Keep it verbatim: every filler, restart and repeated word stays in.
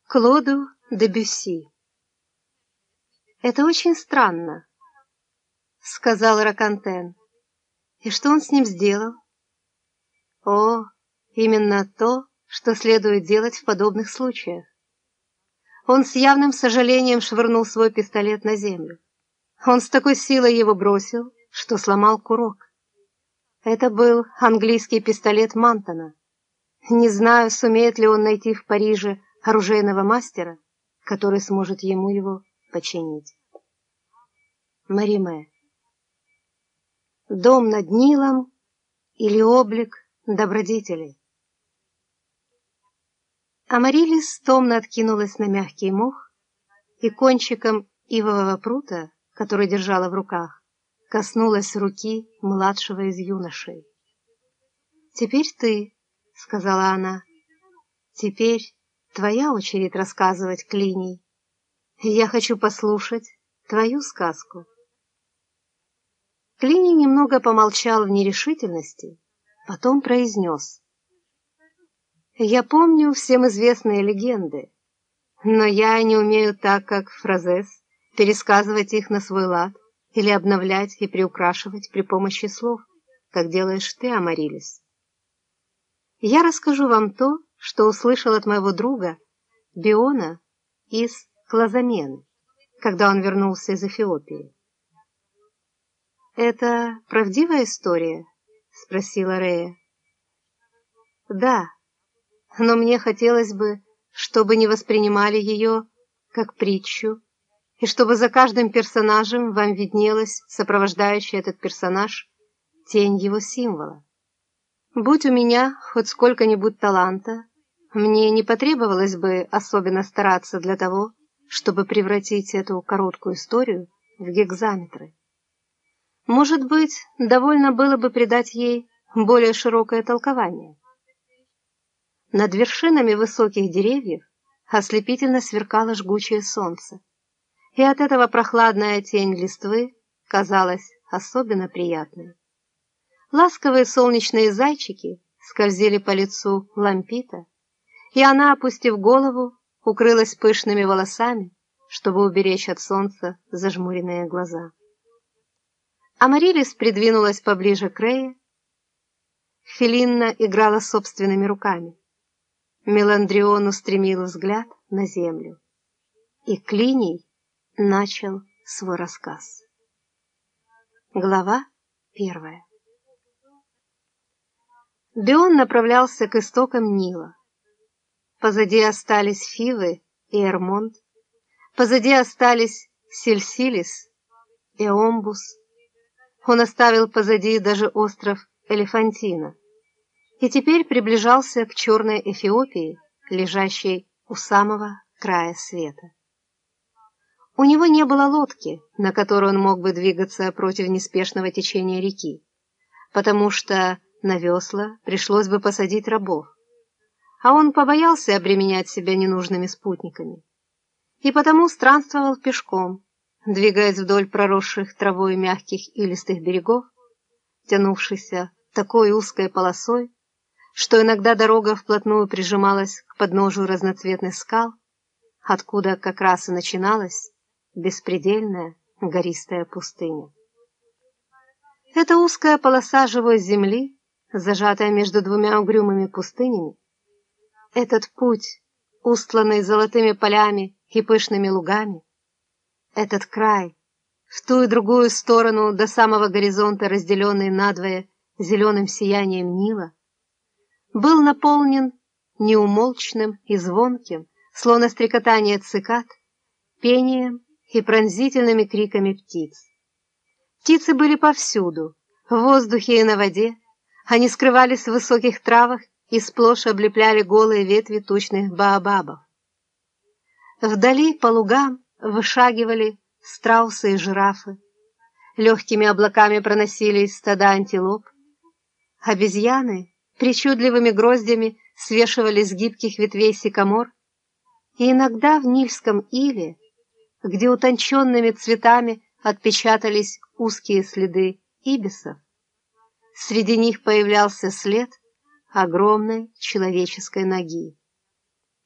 Клоду Дебюсси. «Это очень странно», — сказал Ракантен. «И что он с ним сделал?» «О, именно то, что следует делать в подобных случаях». Он с явным сожалением швырнул свой пистолет на землю. Он с такой силой его бросил, что сломал курок. Это был английский пистолет Мантона. Не знаю, сумеет ли он найти в Париже оружейного мастера, который сможет ему его починить. Мариме. Дом над Нилом или облик добродетели. Амарилис томно откинулась на мягкий мох и кончиком ивового прута, который держала в руках, коснулась руки младшего из юношей. «Теперь ты», — сказала она, — «теперь твоя очередь рассказывать, Клиний. Я хочу послушать твою сказку». Клиний немного помолчал в нерешительности, потом произнес: «Я помню всем известные легенды, но я не умею так, как Фразес, пересказывать их на свой лад или обновлять и приукрашивать при помощи слов, как делаешь ты, Амарилис. Я расскажу вам то, что услышал от моего друга Биона из Клазамены, когда он вернулся из Эфиопии». «Это правдивая история?» — спросила Рея. «Да, но мне хотелось бы, чтобы не воспринимали ее как притчу, и чтобы за каждым персонажем вам виднелась сопровождающая этот персонаж тень его символа. Будь у меня хоть сколько-нибудь таланта, мне не потребовалось бы особенно стараться для того, чтобы превратить эту короткую историю в гекзаметры. Может быть, довольно было бы придать ей более широкое толкование». Над вершинами высоких деревьев ослепительно сверкало жгучее солнце, и от этого прохладная тень листвы казалась особенно приятной. Ласковые солнечные зайчики скользили по лицу Лампита, и она, опустив голову, укрылась пышными волосами, чтобы уберечь от солнца зажмуренные глаза. Амарилис придвинулась поближе к Рее. Фелинна играла собственными руками. Меландрион устремил взгляд на землю, и Клиний начал свой рассказ. Глава первая. Бион направлялся к истокам Нила. Позади остались Фивы и Эрмонт, позади остались Сельсилис и Омбус. Он оставил позади даже остров Элефантина и теперь приближался к черной Эфиопии, лежащей у самого края света. У него не было лодки, на которой он мог бы двигаться против неспешного течения реки, потому что на весла пришлось бы посадить рабов, а он побоялся обременять себя ненужными спутниками, и потому странствовал пешком, двигаясь вдоль проросших травой мягких илистых берегов, тянувшихся такой узкой полосой, что иногда дорога вплотную прижималась к подножию разноцветных скал, откуда как раз и начиналась беспредельная гористая пустыня. Эта узкая полоса живой земли, зажатая между двумя угрюмыми пустынями, этот путь, устланный золотыми полями и пышными лугами, этот край, в ту и другую сторону до самого горизонта разделенный надвое зеленым сиянием Нила, был наполнен неумолчным и звонким, словно стрекотание цикад, пением и пронзительными криками птиц. Птицы были повсюду, в воздухе и на воде, они скрывались в высоких травах и сплошь облепляли голые ветви тучных баобабов. Вдали по лугам вышагивали страусы и жирафы, легкими облаками проносились стада антилоп, обезьяны причудливыми гроздями свешивались с гибких ветвей сикамор, и иногда в Нильском иле, где утонченными цветами отпечатались узкие следы ибисов, среди них появлялся след огромной человеческой ноги.